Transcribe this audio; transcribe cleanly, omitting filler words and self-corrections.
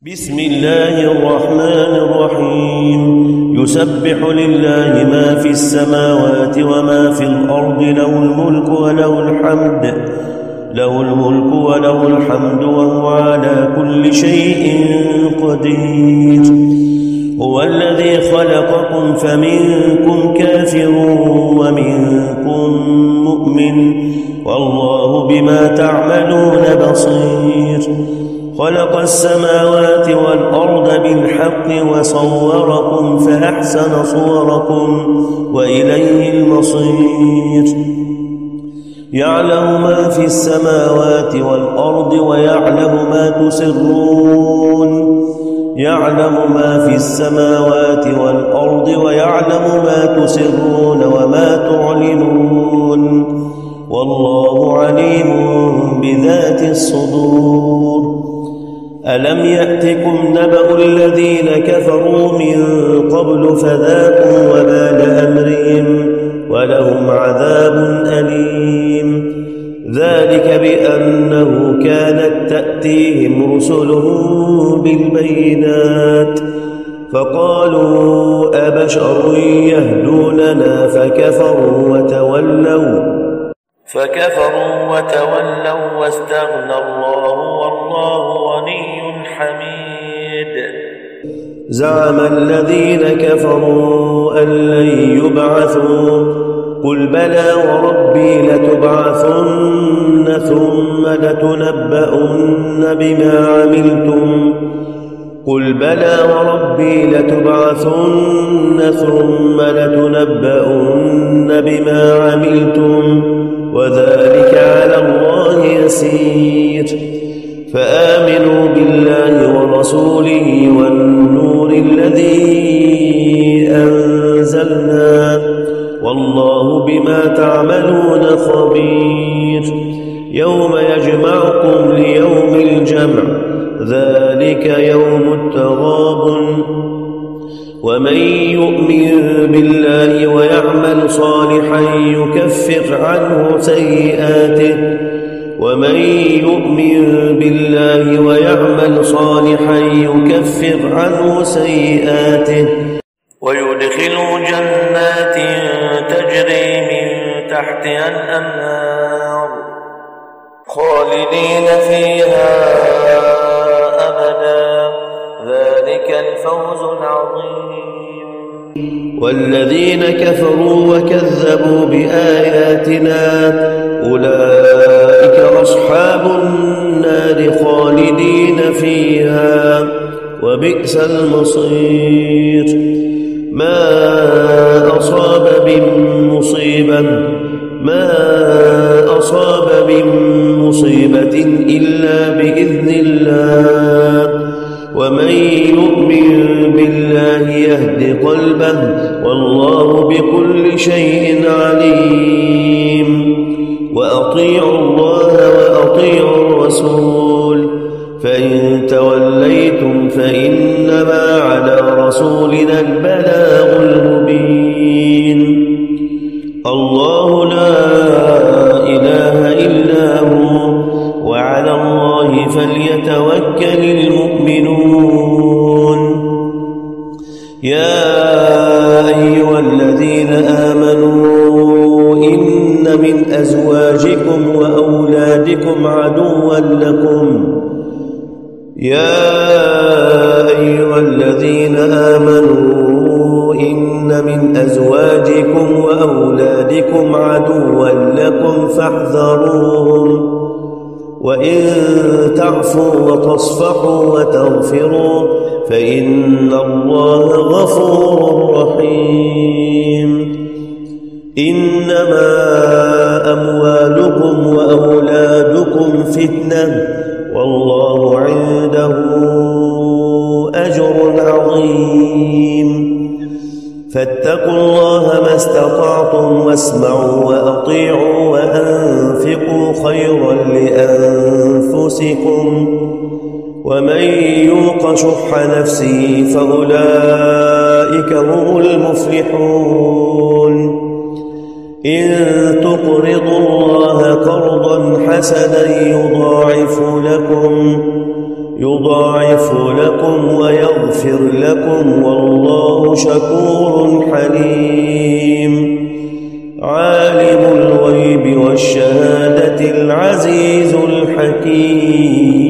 بسم الله الرحمن الرحيم. يسبح لله ما في السماوات وما في الأرض، له الملك وله الحمد وهو على كل شيء قدير. هو الذي خلقكم فمنكم كافر ومنكم مؤمن، والله بما تعملون بصير. خلق السماوات والأرض بالحق وصوركم فأحسن صوركم وإليه المصير. يعلم ما في السماوات والأرض ويعلم ما تسرون وما تعلنون، والله عليم بذات الصدور. ألم يأتكم نبأ الذين كفروا من قبل فذاقوا وبال أمرهم ولهم عذاب أليم. ذلك بأنه كانت تأتيهم رسلهم بالبينات فقالوا أبشر يهدوننا فكفروا وتولوا واستغنى الله والله غني حميد. زعم الذين كفروا أن لن يبعثوا، قل بلى وربي لتبعثن ثم لتنبؤن بما عملتم وذلك على الله يسير. فآمنوا بالله ورسوله والنور الذي أنزلنا، والله بما تعملون خبير. يوم يجمعكم ليوم الجمع، ذلك يوم التغابن. ومن يؤمن بالله ويعمل صالحا يكفر عنه سيئاته ويدخله جنات تجري من تحتها الأنهار خالدين فيها أبدا، ذلك الفوز العظيم. والذين كفروا وكذبوا بآياتنا أولئك أصحاب النار خالدين فيها وبئس المصير. ما أصاب من مصيبة إلا بإذن الله، ومن يؤمن بالله يهد قلبه، والله بكل شيء عليم. وأطيعوا الله وأطيعوا الرسول، فإن توليتم فإنما على رسولنا البلاغ المبين. الله لا إله إلا هو، وعلى الله فليتوكل المؤمنون. يا أيها الذين آمنوا إن من أزواجكم وأولادكم عدوا لكم فاحذروهم، وإن تعفوا وتصفحوا وتغفروا فإن الله غفور رحيم. إنما أموالكم وأولادكم فتنة، والله عنده أجر عظيم. فاتقوا الله ما استطعتم واسمعوا وأطيعوا وأنفقوا خيرا لأنفسكم، ومن يوق شح نفسه فأولئك هم المفلحون. إن تقرضوا الله قرضا حسنا يضاعف لكم يضاعف لكم ويغفر لكم والله شكور حليم. عالم الغيب والشهادة العزيز الحكيم.